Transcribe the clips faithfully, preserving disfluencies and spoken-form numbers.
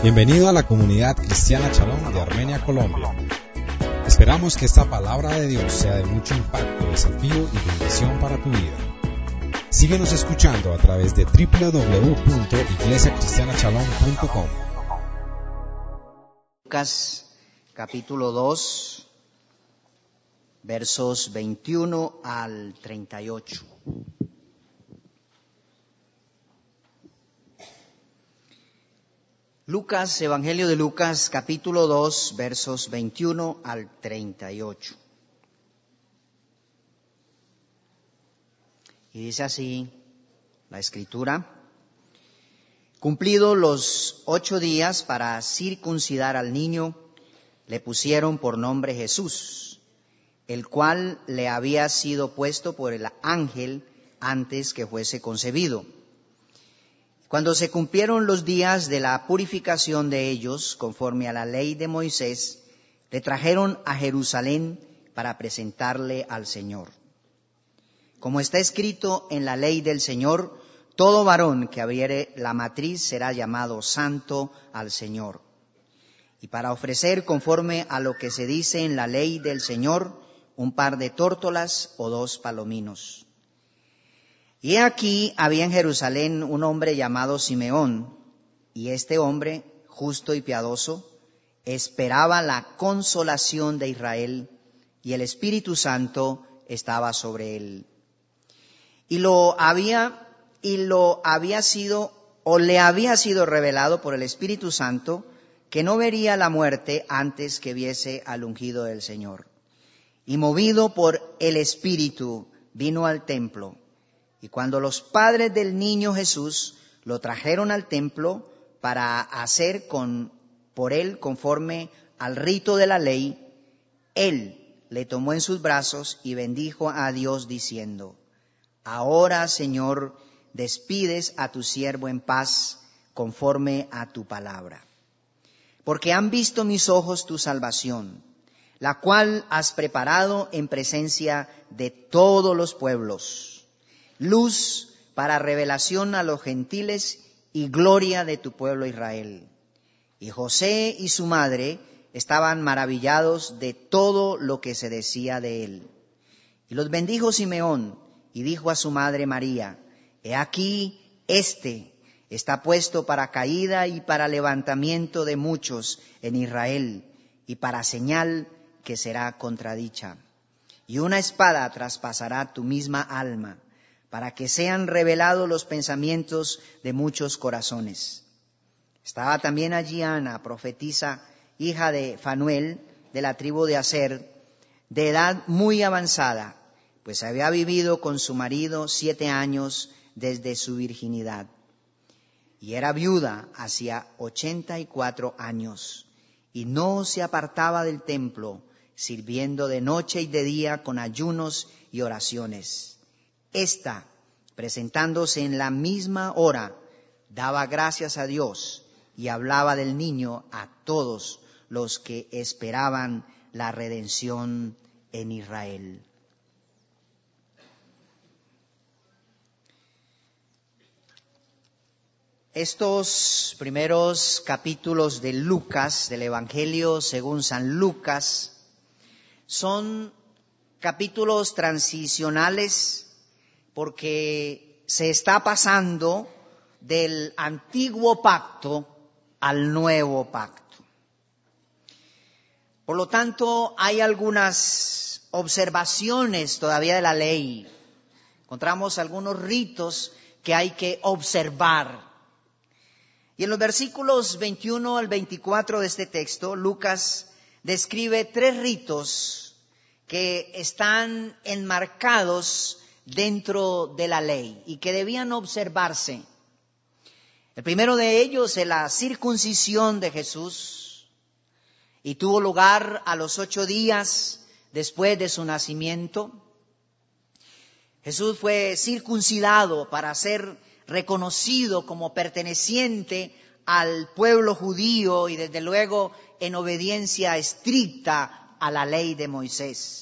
Bienvenido a la comunidad cristiana Shalom de Armenia, Colombia. Esperamos que esta palabra de Dios sea de mucho impacto, desafío y bendición para tu vida. Síguenos escuchando a través de doble u doble u doble u punto iglesia cristiana shalom punto com. Lucas capítulo dos, versos veintiuno al treinta y ocho. Lucas, Evangelio de Lucas, capítulo dos, versos veintiuno al treinta y ocho. Y dice así la Escritura: Cumplidos los ocho días para circuncidar al niño, le pusieron por nombre Jesús, el cual le había sido puesto por el ángel antes que fuese concebido. Cuando se cumplieron los días de la purificación de ellos, conforme a la ley de Moisés, le trajeron a Jerusalén para presentarle al Señor. Como está escrito en la ley del Señor, todo varón que abriere la matriz será llamado santo al Señor. Y para ofrecer, conforme a lo que se dice en la ley del Señor, un par de tórtolas o dos palominos. Y aquí había en Jerusalén un hombre llamado Simeón, y este hombre, justo y piadoso, esperaba la consolación de Israel, y el Espíritu Santo estaba sobre él. Y lo había, y lo había sido, o le había sido revelado por el Espíritu Santo, que no vería la muerte antes que viese al ungido del Señor. Y movido por el Espíritu, vino al templo. Y cuando los padres del niño Jesús lo trajeron al templo para hacer con, por él conforme al rito de la ley, él le tomó en sus brazos y bendijo a Dios diciendo: Ahora, Señor, despides a tu siervo en paz conforme a tu palabra. Porque han visto mis ojos tu salvación, la cual has preparado en presencia de todos los pueblos, luz para revelación a los gentiles y gloria de tu pueblo Israel. Y José y su madre estaban maravillados de todo lo que se decía de él. Y los bendijo Simeón y dijo a su madre María: He aquí, este está puesto para caída y para levantamiento de muchos en Israel, y para señal que será contradicha. Y una espada traspasará tu misma alma, para que sean revelados los pensamientos de muchos corazones. Estaba también allí Ana, profetisa, hija de Fanuel, de la tribu de Aser, de edad muy avanzada, pues había vivido con su marido siete años desde su virginidad. Y era viuda hacía ochenta y cuatro años, y no se apartaba del templo, sirviendo de noche y de día con ayunos y oraciones. Esta, presentándose en la misma hora, daba gracias a Dios y hablaba del niño a todos los que esperaban la redención en Israel. Estos primeros capítulos de Lucas, del Evangelio según San Lucas, son capítulos transicionales porque se está pasando del antiguo pacto al nuevo pacto. Por lo tanto, hay algunas observaciones todavía de la ley. Encontramos algunos ritos que hay que observar. Y en los versículos veintiuno al veinticuatro de este texto, Lucas describe tres ritos que están enmarcados dentro de la ley y que debían observarse. El primero de ellos es la circuncisión de Jesús, y tuvo lugar a los ocho días después de su nacimiento. Jesús fue circuncidado para ser reconocido como perteneciente al pueblo judío y desde luego en obediencia estricta a la ley de Moisés.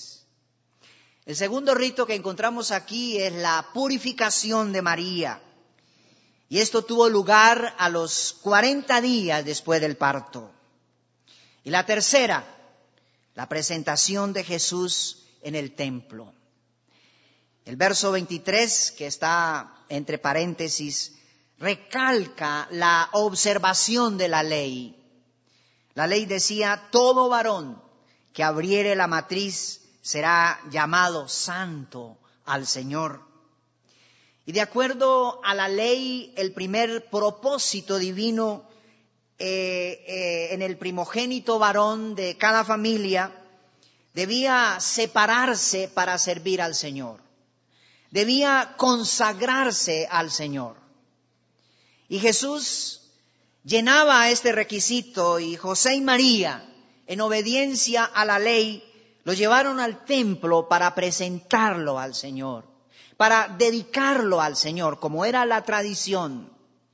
El segundo rito que encontramos aquí es la purificación de María. Y esto tuvo lugar a los cuarenta días después del parto. Y la tercera, la presentación de Jesús en el templo. El verso veintitrés, que está entre paréntesis, recalca la observación de la ley. La ley decía: todo varón que abriere la matriz será llamado santo al Señor. Y de acuerdo a la ley, el primer propósito divino eh, eh, en el primogénito varón de cada familia debía separarse para servir al Señor. Debía consagrarse al Señor. Y Jesús llenaba este requisito, y José y María, en obediencia a la ley, lo llevaron al templo para presentarlo al Señor, para dedicarlo al Señor, como era la tradición.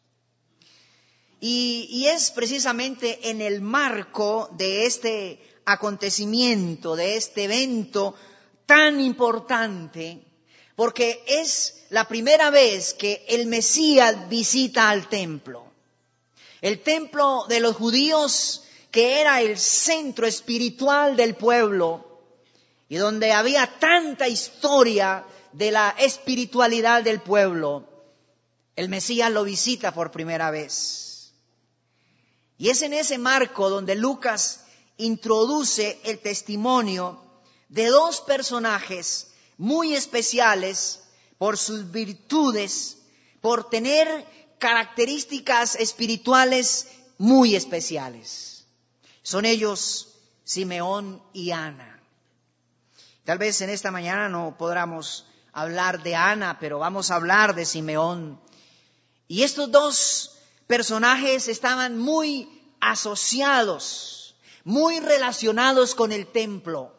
Y, y es precisamente en el marco de este acontecimiento, de este evento tan importante, porque es la primera vez que el Mesías visita al templo. El templo de los judíos, que era el centro espiritual del pueblo y donde había tanta historia de la espiritualidad del pueblo, el Mesías lo visita por primera vez. Y es en ese marco donde Lucas introduce el testimonio de dos personajes muy especiales por sus virtudes, por tener características espirituales muy especiales. Son ellos Simeón y Ana. Tal vez en esta mañana no podamos hablar de Ana, pero vamos a hablar de Simeón. Y estos dos personajes estaban muy asociados, muy relacionados con el templo.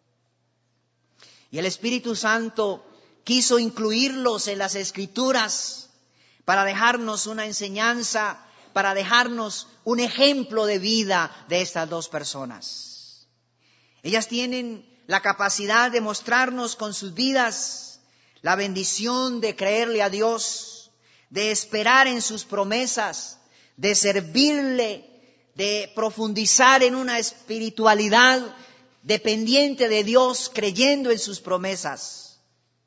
Y el Espíritu Santo quiso incluirlos en las Escrituras para dejarnos una enseñanza, para dejarnos un ejemplo de vida de estas dos personas. Ellas tienen la capacidad de mostrarnos con sus vidas la bendición de creerle a Dios, de esperar en sus promesas, de servirle, de profundizar en una espiritualidad dependiente de Dios, creyendo en sus promesas.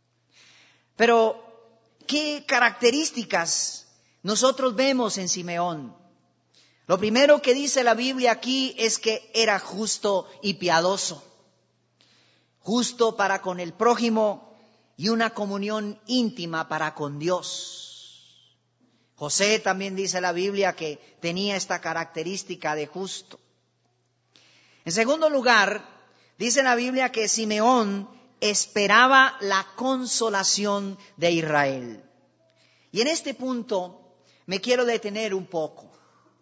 Pero, ¿qué características nosotros vemos en Simeón? Lo primero que dice la Biblia aquí es que era justo y piadoso. Justo para con el prójimo y una comunión íntima para con Dios. José también dice la Biblia que tenía esta característica de justo. En segundo lugar, dice la Biblia que Simeón esperaba la consolación de Israel. Y en este punto me quiero detener un poco,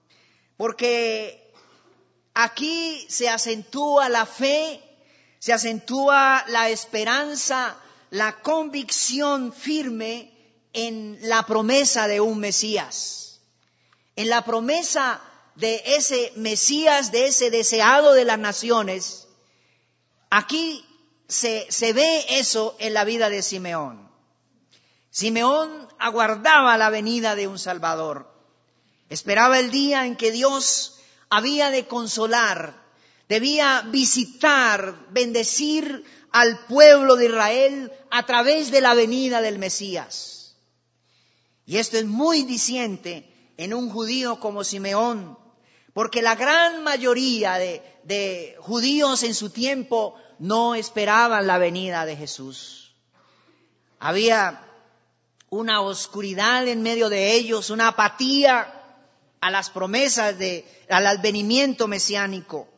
porque aquí se acentúa la fe, se acentúa la esperanza, la convicción firme en la promesa de un Mesías, en la promesa de ese Mesías, de ese deseado de las naciones. Aquí se, se ve eso en la vida de Simeón. Simeón aguardaba la venida de un Salvador. Esperaba el día en que Dios había de consolar, debía visitar, bendecir al pueblo de Israel a través de la venida del Mesías. Y esto es muy diciente en un judío como Simeón, porque la gran mayoría de, de judíos en su tiempo no esperaban la venida de Jesús. Había una oscuridad en medio de ellos, una apatía a las promesas de, al advenimiento mesiánico.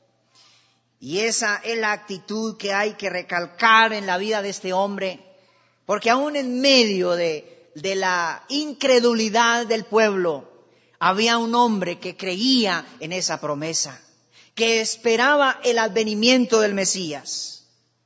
Y esa es la actitud que hay que recalcar en la vida de este hombre, porque aún en medio de, de la incredulidad del pueblo, había un hombre que creía en esa promesa, que esperaba el advenimiento del Mesías.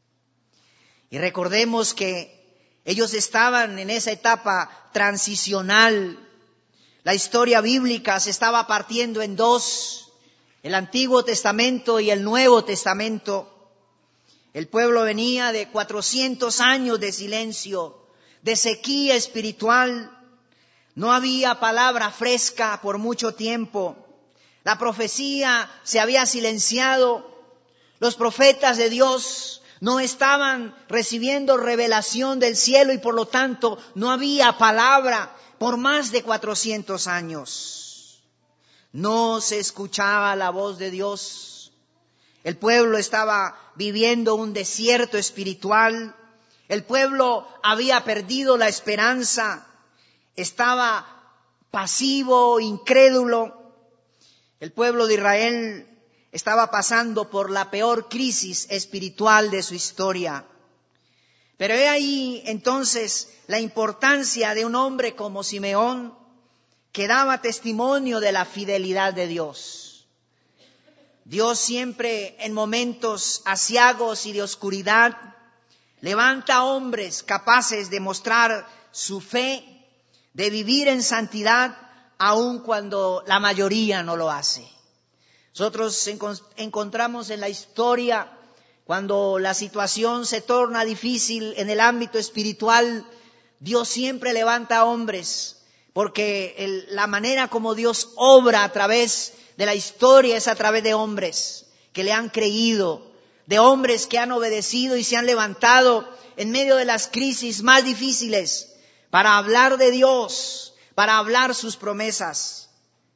Y recordemos que ellos estaban en esa etapa transicional. La historia bíblica se estaba partiendo en dos, el Antiguo Testamento y el Nuevo Testamento. El pueblo venía de cuatrocientos años de silencio, de sequía espiritual. No había palabra fresca por mucho tiempo. La profecía se había silenciado. Los profetas de Dios no estaban recibiendo revelación del cielo y por lo tanto no había palabra por más de cuatrocientos años. No se escuchaba la voz de Dios. El pueblo estaba viviendo un desierto espiritual. El pueblo había perdido la esperanza. Estaba pasivo, incrédulo. El pueblo de Israel estaba pasando por la peor crisis espiritual de su historia. Pero he ahí entonces la importancia de un hombre como Simeón, que daba testimonio de la fidelidad de Dios. Dios siempre en momentos aciagos y de oscuridad levanta hombres capaces de mostrar su fe, de vivir en santidad, aun cuando la mayoría no lo hace. Nosotros encontramos en la historia, cuando la situación se torna difícil en el ámbito espiritual, Dios siempre levanta hombres, porque el, la manera como Dios obra a través de la historia es a través de hombres que le han creído, de hombres que han obedecido y se han levantado en medio de las crisis más difíciles para hablar de Dios, para hablar sus promesas.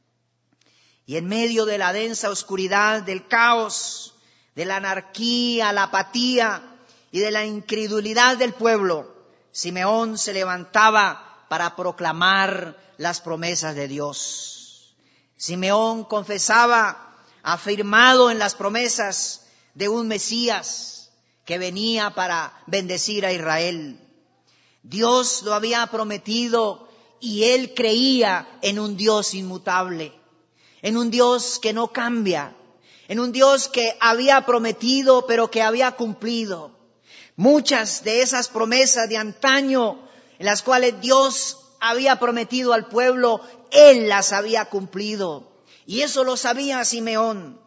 Y en medio de la densa oscuridad, del caos, de la anarquía, la apatía y de la incredulidad del pueblo, Simeón se levantaba para proclamar las promesas de Dios. Simeón confesaba, afirmado en las promesas de un Mesías que venía para bendecir a Israel. Dios lo había prometido y él creía en un Dios inmutable, en un Dios que no cambia, en un Dios que había prometido pero que había cumplido. Muchas de esas promesas de antaño en las cuales Dios había prometido al pueblo, él las había cumplido. Y eso lo sabía Simeón.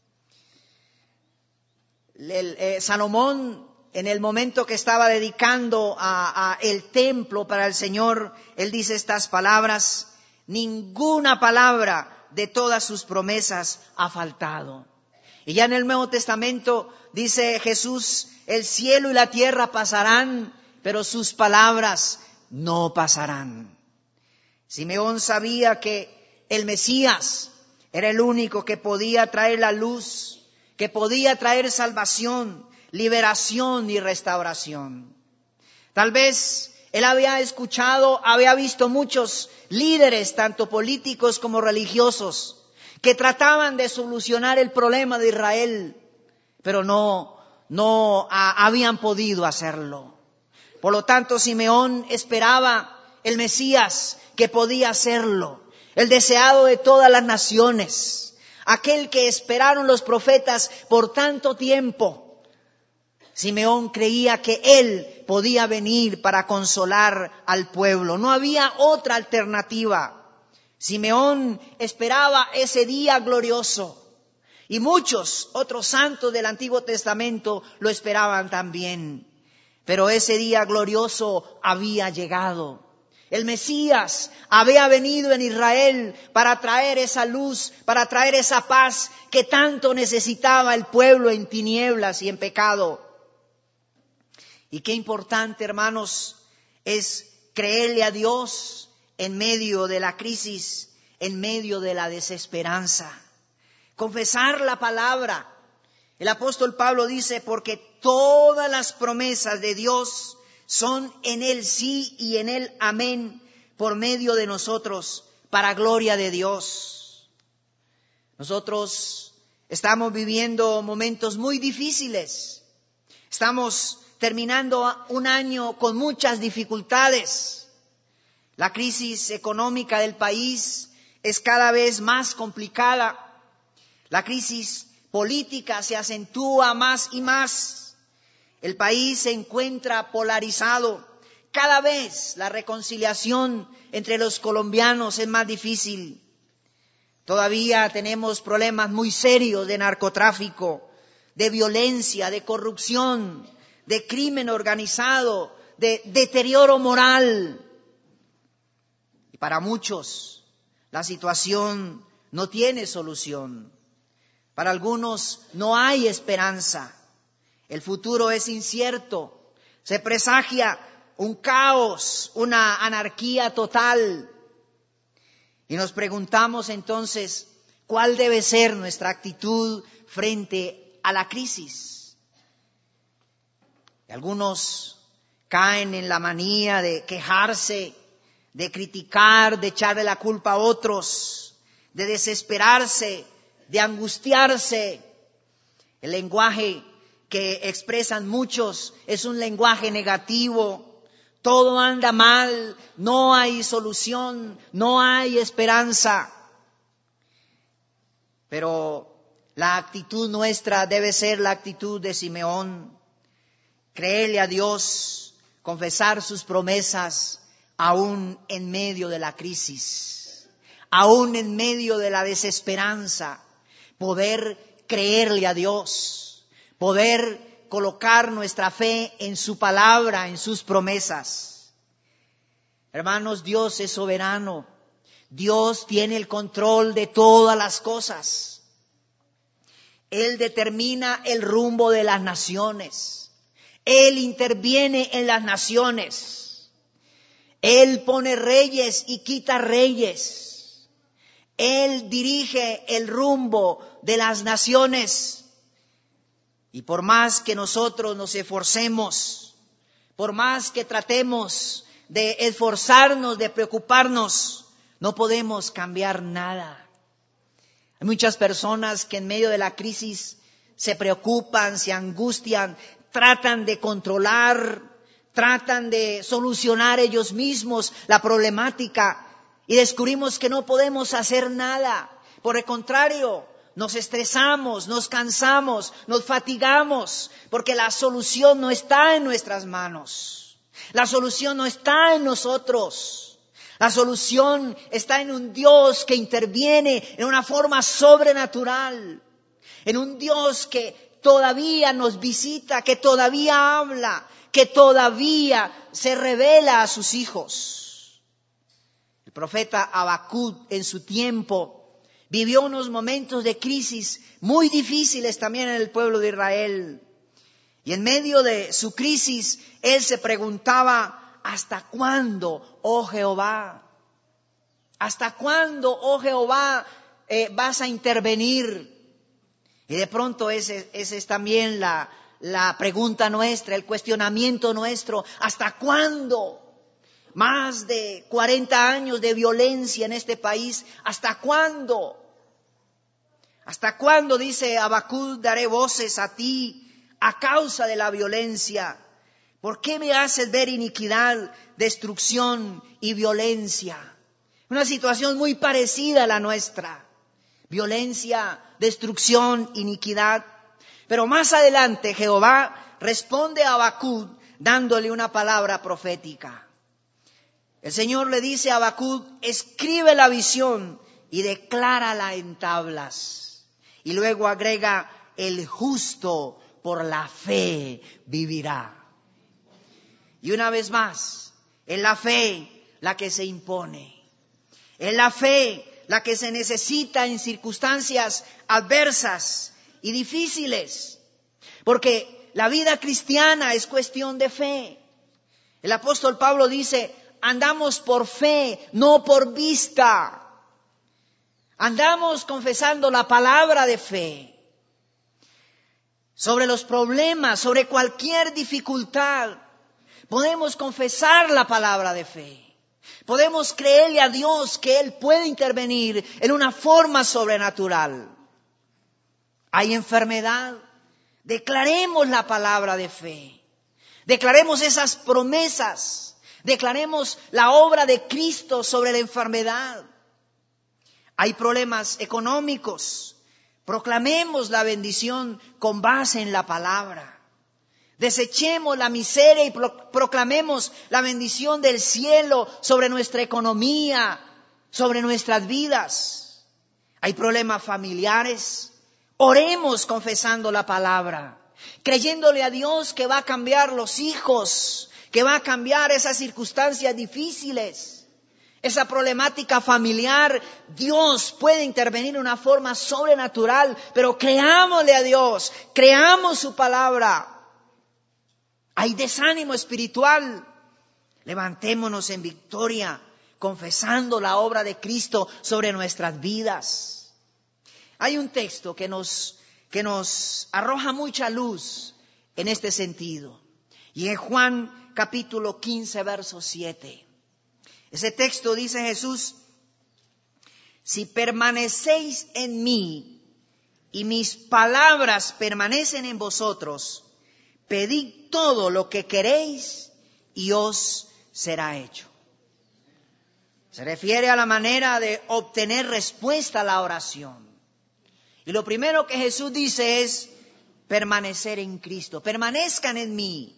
El, eh, Salomón, en el momento que estaba dedicando a, a el templo para el Señor, él dice estas palabras: ninguna palabra de todas sus promesas ha faltado. Y ya en el Nuevo Testamento dice Jesús: el cielo y la tierra pasarán, pero sus palabras no pasarán. Simeón sabía que el Mesías era el único que podía traer la luz, que podía traer salvación, liberación y restauración. Tal vez él había escuchado, había visto muchos líderes, tanto políticos como religiosos, que trataban de solucionar el problema de Israel, pero no, no a, habían podido hacerlo. Por lo tanto, Simeón esperaba el Mesías que podía hacerlo, el deseado de todas las naciones, aquel que esperaron los profetas por tanto tiempo. Simeón creía que él podía venir para consolar al pueblo. No había otra alternativa. Simeón esperaba ese día glorioso. Y muchos otros santos del Antiguo Testamento lo esperaban también. Pero ese día glorioso había llegado. El Mesías había venido en Israel para traer esa luz, para traer esa paz que tanto necesitaba el pueblo en tinieblas y en pecado. Y qué importante, hermanos, es creerle a Dios en medio de la crisis, en medio de la desesperanza. Confesar la palabra. El apóstol Pablo dice: porque todas las promesas de Dios son en él sí y en él amén, por medio de nosotros, para gloria de Dios. Nosotros estamos viviendo momentos muy difíciles. Estamos terminando un año con muchas dificultades. La crisis económica del país es cada vez más complicada. La crisis política se acentúa más y más. El país se encuentra polarizado. Cada vez la reconciliación entre los colombianos es más difícil. Todavía tenemos problemas muy serios de narcotráfico, de violencia, de corrupción, de crimen organizado, de deterioro moral. Y para muchos la situación no tiene solución. Para algunos no hay esperanza. El futuro es incierto. Se presagia un caos, una anarquía total. Y nos preguntamos entonces, ¿cuál debe ser nuestra actitud frente a la crisis? Y algunos caen en la manía de quejarse, de criticar, de echarle la culpa a otros, de desesperarse, de angustiarse. El lenguaje que expresan muchos es un lenguaje negativo. Todo anda mal, no hay solución, no hay esperanza. Pero la actitud nuestra debe ser la actitud de Simeón. Creerle a Dios, confesar sus promesas, aún en medio de la crisis, aún en medio de la desesperanza, poder creerle a Dios, poder colocar nuestra fe en su palabra, en sus promesas. Hermanos, Dios es soberano. Dios tiene el control de todas las cosas. Él determina el rumbo de las naciones. Él interviene en las naciones. Él pone reyes y quita reyes. Él dirige el rumbo de las naciones. Y por más que nosotros nos esforcemos, por más que tratemos de esforzarnos, de preocuparnos, no podemos cambiar nada. Hay muchas personas que en medio de la crisis se preocupan, se angustian, tratan de controlar, tratan de solucionar ellos mismos la problemática y descubrimos que no podemos hacer nada. Por el contrario, nos estresamos, nos cansamos, nos fatigamos, porque la solución no está en nuestras manos. La solución no está en nosotros. La solución está en un Dios que interviene en una forma sobrenatural. En un Dios que todavía nos visita, que todavía habla, que todavía se revela a sus hijos. El profeta Habacuc en su tiempo vivió unos momentos de crisis muy difíciles también en el pueblo de Israel. Y en medio de su crisis, él se preguntaba, ¿hasta cuándo, oh Jehová? ¿Hasta cuándo, oh Jehová, eh, vas a intervenir? Y de pronto esa ese es también la, la pregunta nuestra, el cuestionamiento nuestro. ¿Hasta cuándo? Más de cuarenta años de violencia en este país. ¿Hasta cuándo? ¿Hasta cuándo, dice Habacuc, daré voces a ti a causa de la violencia? ¿Por qué me haces ver iniquidad, destrucción y violencia? Una situación muy parecida a la nuestra. Violencia, destrucción, iniquidad. Pero más adelante Jehová responde a Habacuc dándole una palabra profética. El Señor le dice a Habacuc, escribe la visión y declárala en tablas. Y luego agrega, el justo por la fe vivirá. Y una vez más, es la fe la que se impone. Es la fe la que se necesita en circunstancias adversas y difíciles. Porque la vida cristiana es cuestión de fe. El apóstol Pablo dice, andamos por fe, no por vista. Andamos confesando la palabra de fe. Sobre los problemas, sobre cualquier dificultad, podemos confesar la palabra de fe. Podemos creerle a Dios que Él puede intervenir en una forma sobrenatural. Hay enfermedad, declaremos la palabra de fe. Declaremos esas promesas. Declaremos la obra de Cristo sobre la enfermedad. Hay problemas económicos. Proclamemos la bendición con base en la palabra. Desechemos la miseria y pro- proclamemos la bendición del cielo sobre nuestra economía, sobre nuestras vidas. Hay problemas familiares. Oremos confesando la palabra, creyéndole a Dios que va a cambiar los hijos, que va a cambiar esas circunstancias difíciles. esa problemática familiar, Dios puede intervenir de una forma sobrenatural, pero creámosle a Dios, creamos su palabra. Hay desánimo espiritual, levantémonos en victoria, confesando la obra de Cristo sobre nuestras vidas. Hay un texto que nos, que nos arroja mucha luz en este sentido, y en Juan capítulo quince, verso siete. Ese texto dice Jesús: si permanecéis en mí y mis palabras permanecen en vosotros, pedid todo lo que queréis y os será hecho. Se refiere a la manera de obtener respuesta a la oración. Y lo primero que Jesús dice es permanecer en Cristo. Permanezcan en mí.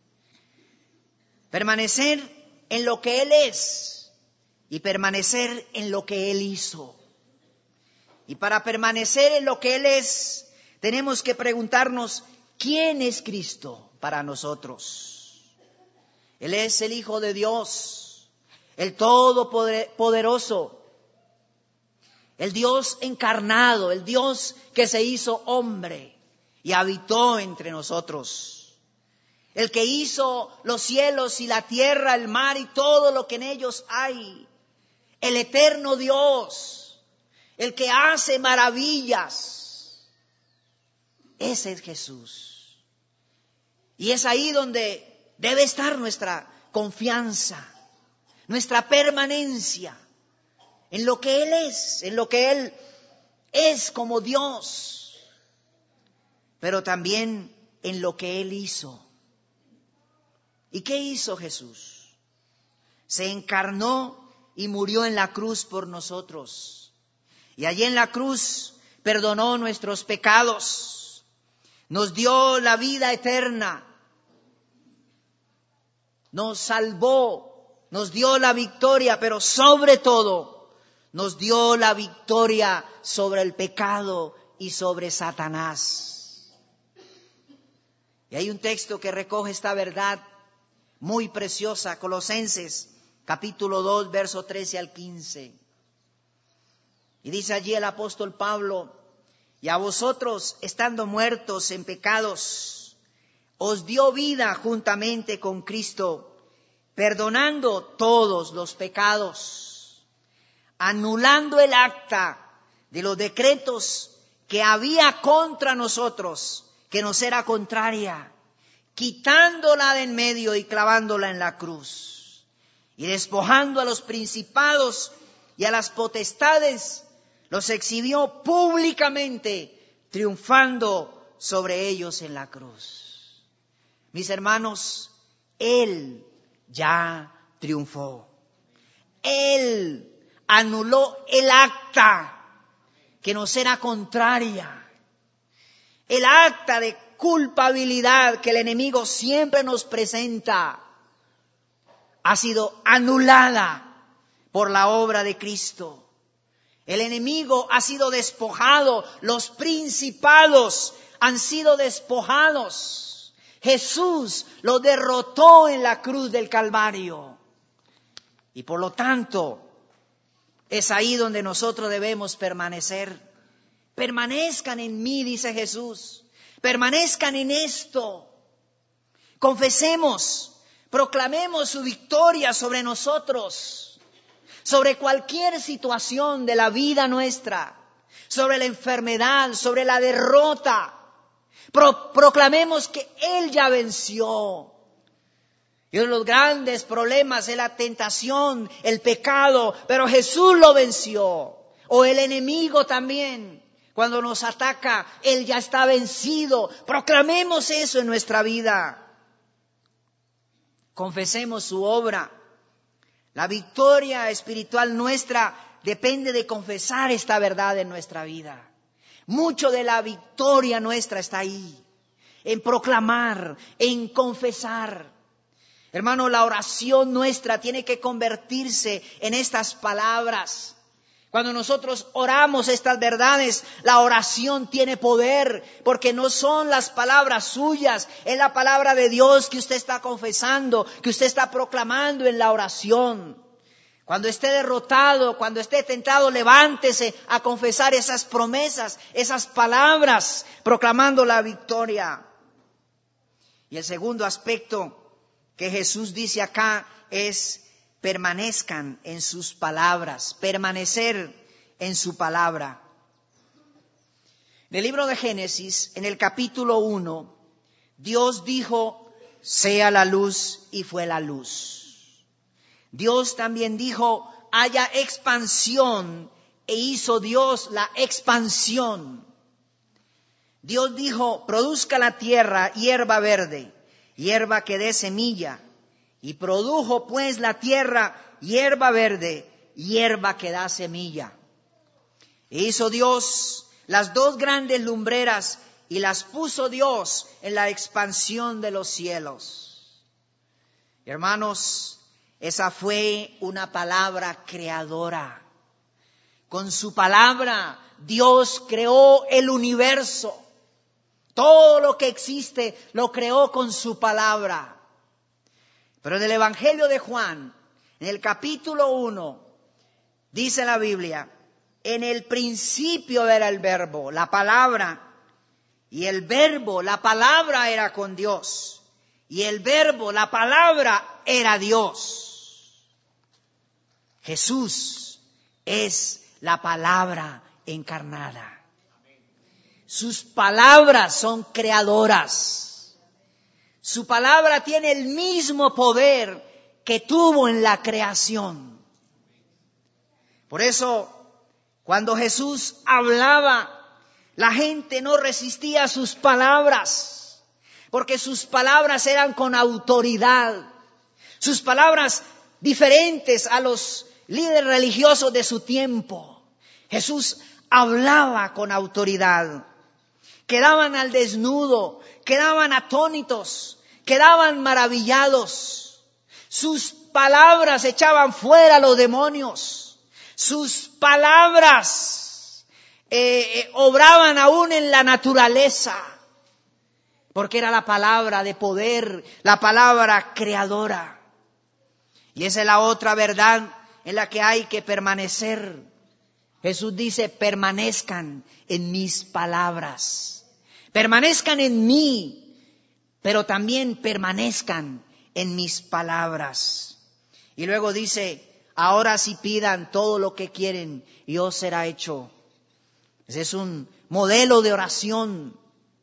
Permanecer en lo que Él es y permanecer en lo que Él hizo. Y para permanecer en lo que Él es, tenemos que preguntarnos, ¿quién es Cristo para nosotros? Él es el Hijo de Dios, el Todopoderoso, el Dios encarnado, el Dios que se hizo hombre y habitó entre nosotros. El que hizo los cielos y la tierra, el mar y todo lo que en ellos hay. El eterno Dios, el que hace maravillas. Ese es Jesús. Y es ahí donde debe estar nuestra confianza, nuestra permanencia en lo que Él es, en lo que Él es como Dios, pero también en lo que Él hizo. ¿Y qué hizo Jesús? Se encarnó y murió en la cruz por nosotros. Y allí en la cruz perdonó nuestros pecados. Nos dio la vida eterna. Nos salvó. Nos dio la victoria, pero sobre todo nos dio la victoria sobre el pecado y sobre Satanás. Y hay un texto que recoge esta verdad muy preciosa, Colosenses capítulo dos, verso trece al quince. Y dice allí el apóstol Pablo: y a vosotros, estando muertos en pecados, os dio vida juntamente con Cristo, perdonando todos los pecados, anulando el acta de los decretos que había contra nosotros, que nos era contraria, quitándola de en medio y clavándola en la cruz, y despojando a los principados y a las potestades, los exhibió públicamente, triunfando sobre ellos en la cruz. Mis hermanos, Él ya triunfó. Él anuló el acta que nos era contraria, el acta de culpabilidad que el enemigo siempre nos presenta, ha sido anulada por la obra de Cristo. El enemigo ha sido despojado, los principados han sido despojados. Jesús lo derrotó en la cruz del Calvario. Y por lo tanto, es ahí donde nosotros debemos permanecer. Permanezcan en mí, dice Jesús. Permanezcan en esto. Confesemos, proclamemos su victoria sobre nosotros, sobre cualquier situación de la vida nuestra, sobre la enfermedad, sobre la derrota. Pro- proclamemos que Él ya venció. Y uno de los grandes problemas es la tentación, el pecado, pero Jesús lo venció. O el enemigo también. Cuando nos ataca, Él ya está vencido. Proclamemos eso en nuestra vida. Confesemos su obra. La victoria espiritual nuestra depende de confesar esta verdad en nuestra vida. Mucho de la victoria nuestra está ahí, en proclamar, en confesar. Hermano, la oración nuestra tiene que convertirse en estas palabras. Cuando nosotros oramos estas verdades, la oración tiene poder, porque no son las palabras suyas, es la palabra de Dios que usted está confesando, que usted está proclamando en la oración. Cuando esté derrotado, cuando esté tentado, levántese a confesar esas promesas, esas palabras, proclamando la victoria. Y el segundo aspecto que Jesús dice acá es: permanezcan en sus palabras, permanecer en su palabra. En el libro de Génesis, en el capítulo uno, Dios dijo: sea la luz, y fue la luz. Dios también dijo: haya expansión, e hizo Dios la expansión. Dios dijo: produzca la tierra hierba verde, hierba que dé semilla. Y produjo pues la tierra hierba verde, hierba que da semilla. E hizo Dios las dos grandes lumbreras y las puso Dios en la expansión de los cielos. Hermanos, esa fue una palabra creadora. Con su palabra Dios creó el universo. Todo lo que existe lo creó con su palabra. Pero en el Evangelio de Juan, en el capítulo uno, dice la Biblia: en el principio era el verbo, la palabra, y el verbo, la palabra era con Dios, y el verbo, la palabra era Dios. Jesús es la palabra encarnada. Sus palabras son creadoras. Su palabra tiene el mismo poder que tuvo en la creación. Por eso, cuando Jesús hablaba, la gente no resistía a sus palabras, porque sus palabras eran con autoridad. Sus palabras diferentes a los líderes religiosos de su tiempo. Jesús hablaba con autoridad. Quedaban al desnudo, quedaban atónitos, quedaban maravillados. Sus palabras echaban fuera a los demonios. Sus palabras eh, eh, obraban aún en la naturaleza, porque era la palabra de poder, la palabra creadora. Y esa es la otra verdad en la que hay que permanecer. Jesús dice: permanezcan en mis palabras. Permanezcan en mí, pero también permanezcan en mis palabras. Y luego dice: ahora sí pidan todo lo que quieren y os será hecho. Ese es un modelo de oración.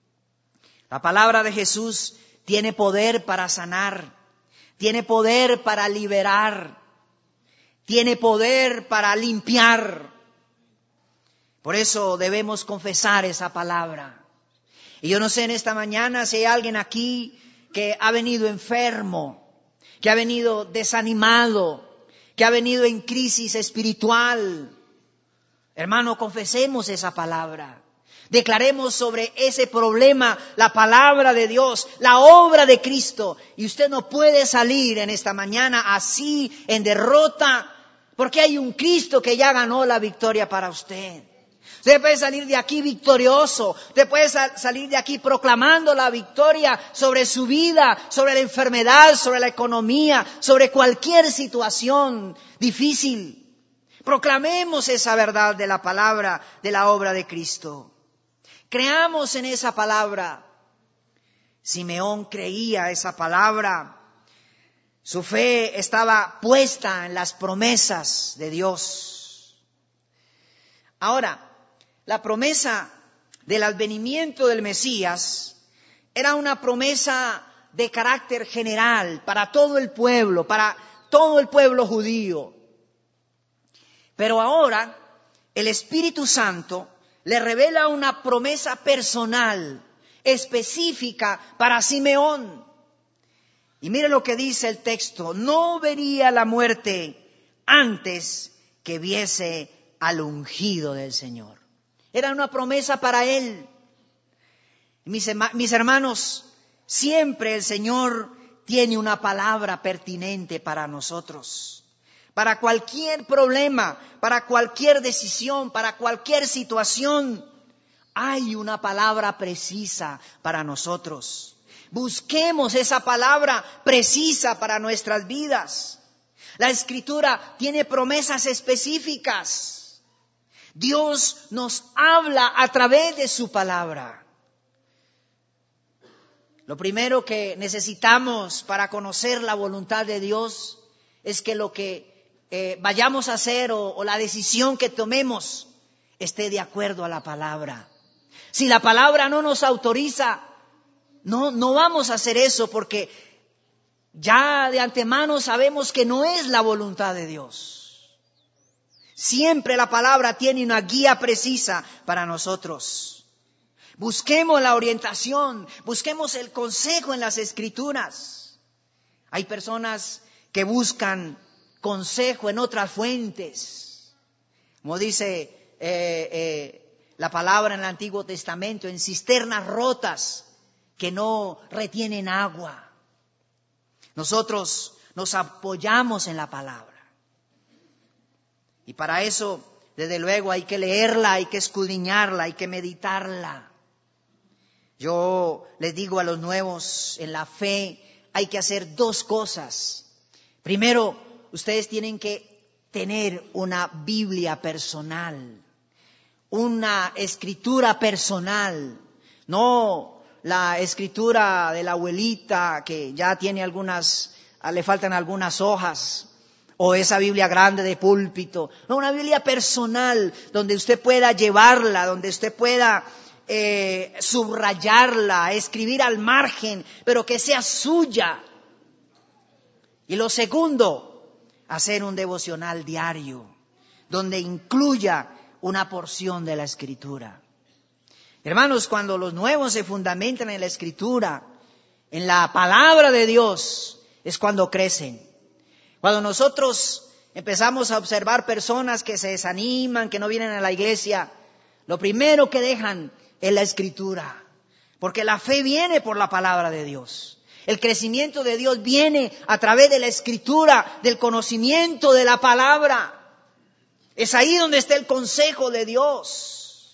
La palabra de Jesús tiene poder para sanar, tiene poder para liberar, tiene poder para limpiar. Por eso debemos confesar esa palabra. Y yo no sé en esta mañana si hay alguien aquí que ha venido enfermo, que ha venido desanimado, que ha venido en crisis espiritual. Hermano, confesemos esa palabra. Declaremos sobre ese problema la palabra de Dios, la obra de Cristo. Y usted no puede salir en esta mañana así, en derrota, porque hay un Cristo que ya ganó la victoria para usted. Usted puede salir de aquí victorioso. Usted puede sal- salir de aquí proclamando la victoria sobre su vida, sobre la enfermedad, sobre la economía, sobre cualquier situación difícil. Proclamemos esa verdad de la palabra, de la obra de Cristo. Creamos en esa palabra. Simeón creía esa palabra. Su fe estaba puesta en las promesas de Dios. Ahora, la promesa del advenimiento del Mesías era una promesa de carácter general para todo el pueblo, para todo el pueblo judío. Pero ahora el Espíritu Santo le revela una promesa personal, específica para Simeón. Y mire lo que dice el texto: no vería la muerte antes que viese al ungido del Señor. Era una promesa para él. Mis, mis hermanos, siempre el Señor tiene una palabra pertinente para nosotros. Para cualquier problema, para cualquier decisión, para cualquier situación, hay una palabra precisa para nosotros. Busquemos esa palabra precisa para nuestras vidas. La Escritura tiene promesas específicas. Dios nos habla a través de su palabra. Lo primero que necesitamos para conocer la voluntad de Dios es que lo que eh, vayamos a hacer o, o la decisión que tomemos esté de acuerdo a la palabra. Si la palabra no nos autoriza, no, no vamos a hacer eso porque ya de antemano sabemos que no es la voluntad de Dios. Siempre la palabra tiene una guía precisa para nosotros. Busquemos la orientación, busquemos el consejo en las Escrituras. Hay personas que buscan consejo en otras fuentes. Como dice eh, eh, la palabra en el Antiguo Testamento, en cisternas rotas que no retienen agua. Nosotros nos apoyamos en la palabra. Y para eso, desde luego, hay que leerla, hay que escudriñarla, hay que meditarla. Yo les digo a los nuevos en la fe, hay que hacer dos cosas. Primero, ustedes tienen que tener una Biblia personal, una escritura personal, no la escritura de la abuelita que ya tiene algunas, le faltan algunas hojas, o esa Biblia grande de púlpito. No, una Biblia personal donde usted pueda llevarla, donde usted pueda eh, subrayarla, escribir al margen, pero que sea suya. Y lo segundo, hacer un devocional diario, donde incluya una porción de la Escritura. Hermanos, cuando los nuevos se fundamentan en la Escritura, en la palabra de Dios, es cuando crecen. Cuando nosotros empezamos a observar personas que se desaniman, que no vienen a la iglesia, lo primero que dejan es la Escritura. Porque la fe viene por la palabra de Dios. El crecimiento de Dios viene a través de la Escritura, del conocimiento de la palabra. Es ahí donde está el consejo de Dios.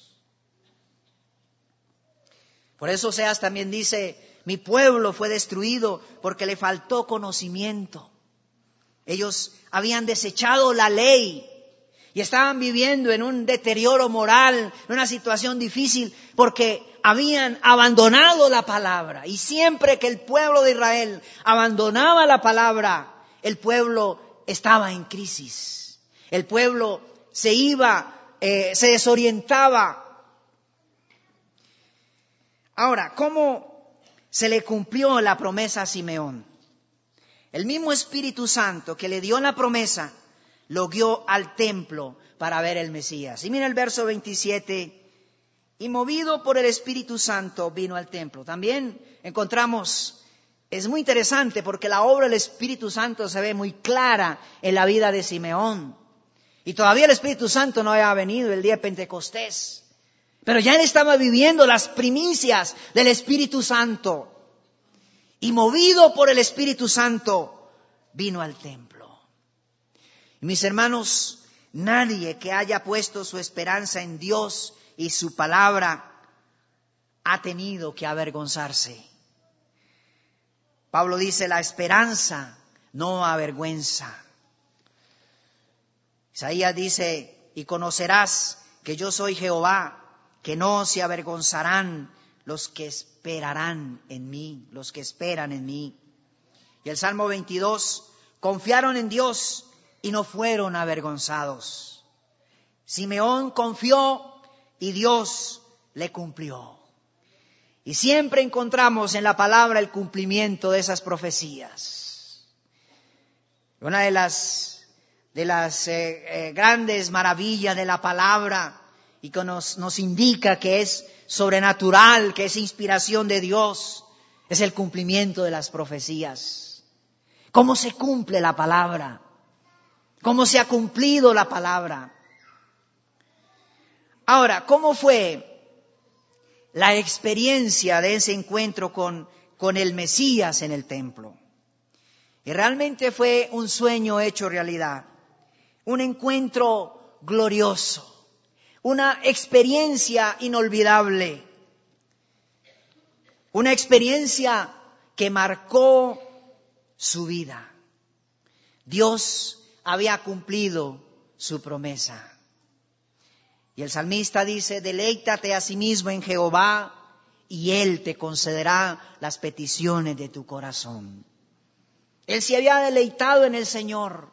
Por eso Oseas también dice, mi pueblo fue destruido porque le faltó conocimiento. Ellos habían desechado la ley y estaban viviendo en un deterioro moral, en una situación difícil porque habían abandonado la palabra. Y siempre que el pueblo de Israel abandonaba la palabra, el pueblo estaba en crisis. El pueblo se iba, eh, se desorientaba. Ahora, ¿cómo se le cumplió la promesa a Simeón? El mismo Espíritu Santo que le dio la promesa, lo guió al templo para ver el Mesías. Y mira el verso veintisiete, y movido por el Espíritu Santo vino al templo. También encontramos, es muy interesante porque la obra del Espíritu Santo se ve muy clara en la vida de Simeón. Y todavía el Espíritu Santo no había venido el día de Pentecostés. Pero ya él estaba viviendo las primicias del Espíritu Santo. Y movido por el Espíritu Santo, vino al templo. Y mis hermanos, nadie que haya puesto su esperanza en Dios y su palabra ha tenido que avergonzarse. Pablo dice, la esperanza no avergüenza. Isaías dice, y conocerás que yo soy Jehová, que no se avergonzarán los que esperarán en mí, los que esperan en mí. Y el Salmo veintidós, confiaron en Dios y no fueron avergonzados. Simeón confió y Dios le cumplió. Y siempre encontramos en la palabra el cumplimiento de esas profecías. Una de las, de las eh, eh, grandes maravillas de la palabra y que nos, nos indica que es sobrenatural, que es inspiración de Dios, es el cumplimiento de las profecías. ¿Cómo se cumple la palabra? ¿Cómo se ha cumplido la palabra? Ahora, ¿cómo fue la experiencia de ese encuentro con, con el Mesías en el templo? Y realmente fue un sueño hecho realidad, un encuentro glorioso. Una experiencia inolvidable, una experiencia que marcó su vida. Dios había cumplido su promesa. Y el salmista dice, deleítate a sí mismo en Jehová y Él te concederá las peticiones de tu corazón. Él se había deleitado en el Señor.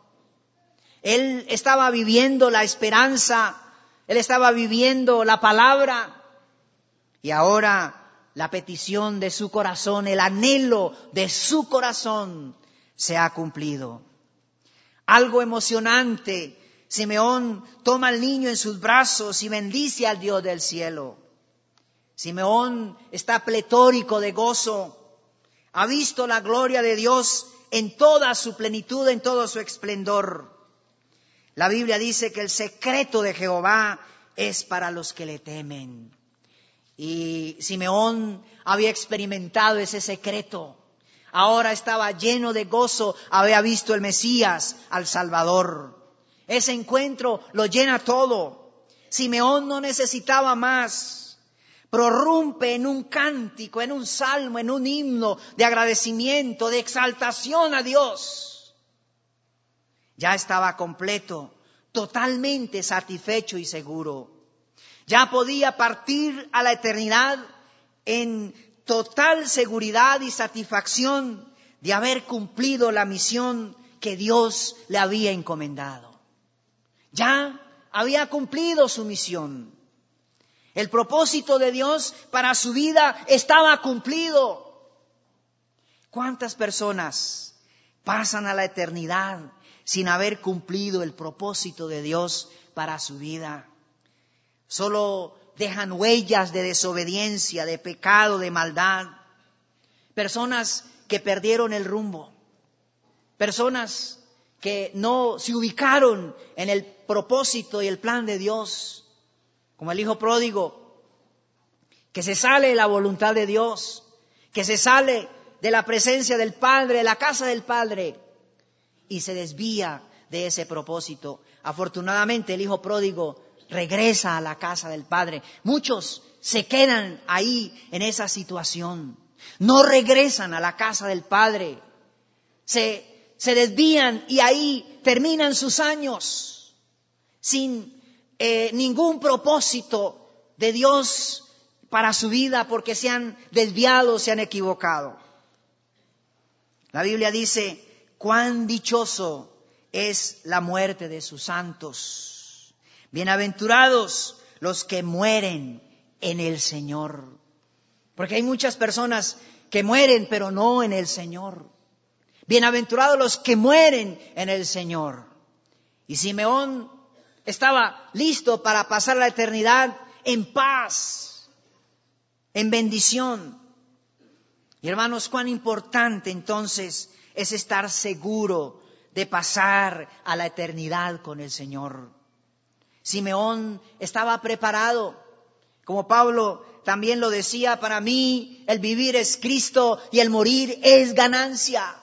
Él estaba viviendo la esperanza, él estaba viviendo la palabra. Y ahora la petición de su corazón, el anhelo de su corazón se ha cumplido. Algo emocionante. Simeón toma al niño en sus brazos y bendice al Dios del cielo. Simeón está pletórico de gozo. Ha visto la gloria de Dios en toda su plenitud, en todo su esplendor. La Biblia dice que el secreto de Jehová es para los que le temen. Y Simeón había experimentado ese secreto. Ahora estaba lleno de gozo, había visto el Mesías, al Salvador. Ese encuentro lo llena todo. Simeón no necesitaba más. Prorrumpe en un cántico, en un salmo, en un himno de agradecimiento, de exaltación a Dios. Ya estaba completo, totalmente satisfecho y seguro. Ya podía partir a la eternidad en total seguridad y satisfacción de haber cumplido la misión que Dios le había encomendado. Ya había cumplido su misión. El propósito de Dios para su vida estaba cumplido. ¿Cuántas personas pasan a la eternidad sin haber cumplido el propósito de Dios para su vida? Solo dejan huellas de desobediencia, de pecado, de maldad. Personas que perdieron el rumbo. Personas que no se ubicaron en el propósito y el plan de Dios. Como el hijo pródigo, que se sale de la voluntad de Dios, que se sale de la presencia del Padre, de la casa del Padre, y se desvía de ese propósito. Afortunadamente el hijo pródigo regresa a la casa del Padre. Muchos se quedan ahí en esa situación. No regresan a la casa del Padre. Se, se desvían y ahí terminan sus años sin eh, ningún propósito de Dios para su vida porque se han desviado, se han equivocado. La Biblia dice, cuán dichoso es la muerte de sus santos. Bienaventurados los que mueren en el Señor. Porque hay muchas personas que mueren, pero no en el Señor. Bienaventurados los que mueren en el Señor. Y Simeón estaba listo para pasar la eternidad en paz, en bendición. Y hermanos, cuán importante entonces es estar seguro de pasar a la eternidad con el Señor. Simeón estaba preparado. Como Pablo también lo decía, para mí el vivir es Cristo y el morir es ganancia.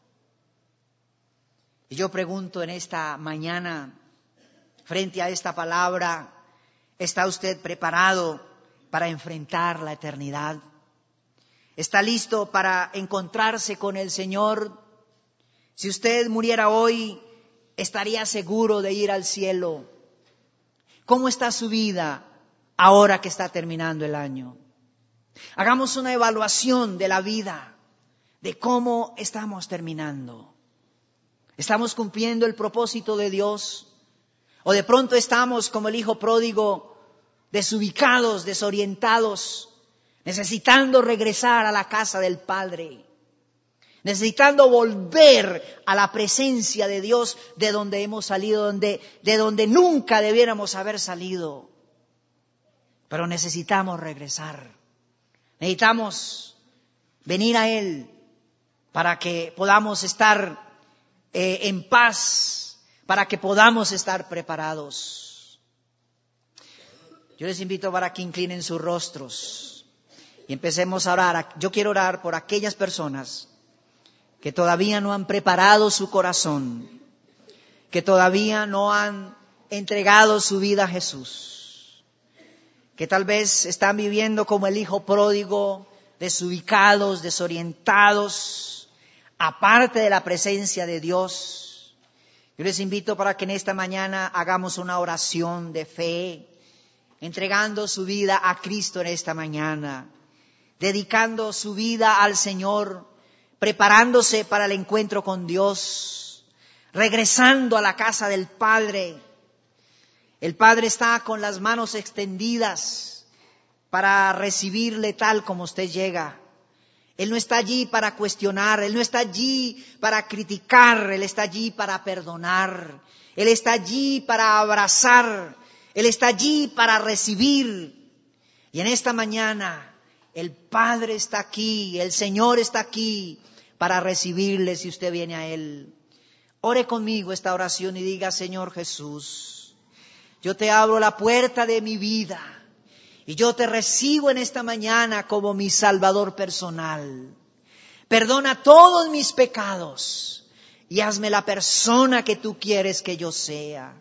Y yo pregunto en esta mañana, frente a esta palabra, ¿está usted preparado para enfrentar la eternidad? ¿Está listo para encontrarse con el Señor? Si usted muriera hoy, ¿estaría seguro de ir al cielo? ¿Cómo está su vida ahora que está terminando el año? Hagamos una evaluación de la vida, de cómo estamos terminando. ¿Estamos cumpliendo el propósito de Dios? ¿O de pronto estamos como el hijo pródigo, desubicados, desorientados, necesitando regresar a la casa del Padre? Necesitando volver a la presencia de Dios de donde hemos salido, donde, de donde nunca debiéramos haber salido. Pero necesitamos regresar. Necesitamos venir a Él para que podamos estar eh, en paz, para que podamos estar preparados. Yo les invito para que inclinen sus rostros y empecemos a orar. Yo quiero orar por aquellas personas que todavía no han preparado su corazón, que todavía no han entregado su vida a Jesús, que tal vez están viviendo como el hijo pródigo, desubicados, desorientados, aparte de la presencia de Dios. Yo les invito para que en esta mañana hagamos una oración de fe, entregando su vida a Cristo en esta mañana, dedicando su vida al Señor, preparándose para el encuentro con Dios, regresando a la casa del Padre. El Padre está con las manos extendidas para recibirle tal como usted llega. Él no está allí para cuestionar, Él no está allí para criticar, Él está allí para perdonar, Él está allí para abrazar, Él está allí para recibir. Y en esta mañana el Padre está aquí, el Señor está aquí para recibirle si usted viene a Él. Ore conmigo esta oración y diga: Señor Jesús, yo te abro la puerta de mi vida. Y yo te recibo en esta mañana como mi Salvador personal. Perdona todos mis pecados y hazme la persona que tú quieres que yo sea.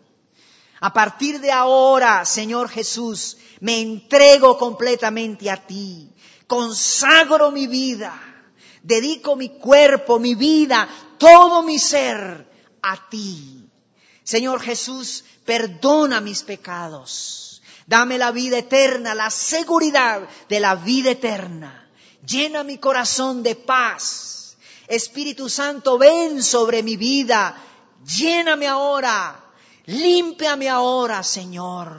A partir de ahora, Señor Jesús, me entrego completamente a ti. Consagro mi vida, dedico mi cuerpo, mi vida, todo mi ser a ti. Señor Jesús, perdona mis pecados. Dame la vida eterna, la seguridad de la vida eterna. Llena mi corazón de paz. Espíritu Santo, ven sobre mi vida. Lléname ahora. Límpiame ahora, Señor.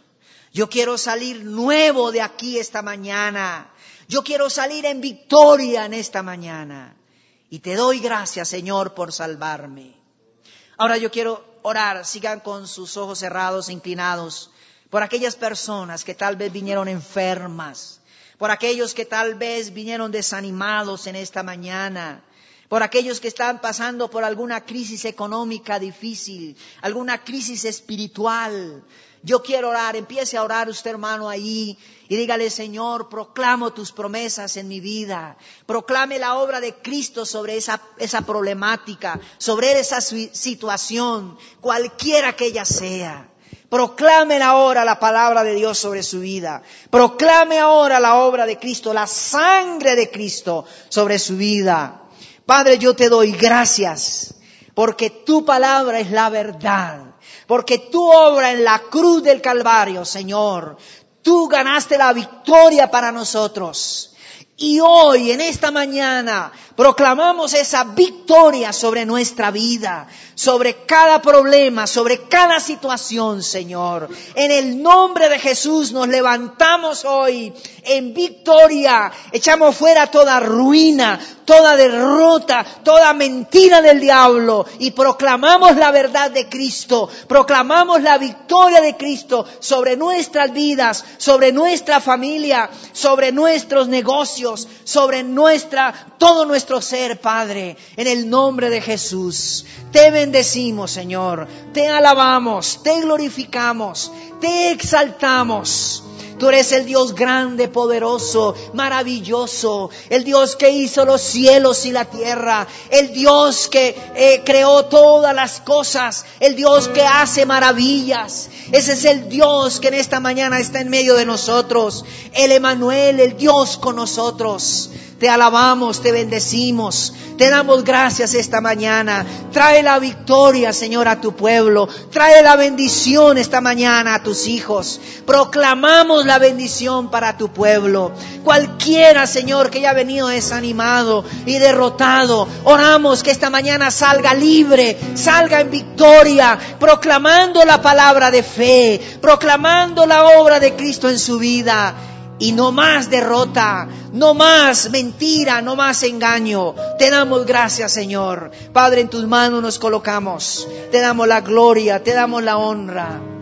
Yo quiero salir nuevo de aquí esta mañana. Yo quiero salir en victoria en esta mañana. Y te doy gracias, Señor, por salvarme. Ahora yo quiero orar. Sigan con sus ojos cerrados, inclinados. Por aquellas personas que tal vez vinieron enfermas, por aquellos que tal vez vinieron desanimados en esta mañana, por aquellos que están pasando por alguna crisis económica difícil, alguna crisis espiritual. Yo quiero orar, empiece a orar usted, hermano, ahí y dígale: Señor, proclamo tus promesas en mi vida. Proclame la obra de Cristo sobre esa, esa problemática, sobre esa situación, cualquiera que ella sea. Proclame ahora la palabra de Dios sobre su vida. Proclame ahora la obra de Cristo, la sangre de Cristo sobre su vida. Padre, yo te doy gracias porque tu palabra es la verdad. Porque tu obra en la cruz del Calvario, Señor, tú ganaste la victoria para nosotros. Y hoy, en esta mañana, proclamamos esa victoria sobre nuestra vida, sobre cada problema, sobre cada situación, Señor. En el nombre de Jesús nos levantamos hoy en victoria. Echamos fuera toda ruina, toda derrota, toda mentira del diablo y proclamamos la verdad de Cristo. Proclamamos la victoria de Cristo sobre nuestras vidas, sobre nuestra familia, sobre nuestros negocios, sobre nuestra, todo nuestro ser, Padre, en el nombre de Jesús. Te bendecimos, Señor, te alabamos, te glorificamos, te exaltamos. Tú eres el Dios grande, poderoso, maravilloso, el Dios que hizo los cielos y la tierra, el Dios que eh, creó todas las cosas, el Dios que hace maravillas. Ese es el Dios que en esta mañana está en medio de nosotros, el Emanuel, el Dios con nosotros. Te alabamos, te bendecimos, te damos gracias esta mañana. Trae la victoria, Señor, a tu pueblo. Trae la bendición esta mañana a tus hijos. Proclamamos la bendición para tu pueblo. Cualquiera, Señor, que haya venido desanimado y derrotado, oramos que esta mañana salga libre, salga en victoria, proclamando la palabra de fe, proclamando la obra de Cristo en su vida. Y no más derrota, no más mentira, no más engaño. Te damos gracias, Señor. Padre, en tus manos nos colocamos. Te damos la gloria, te damos la honra.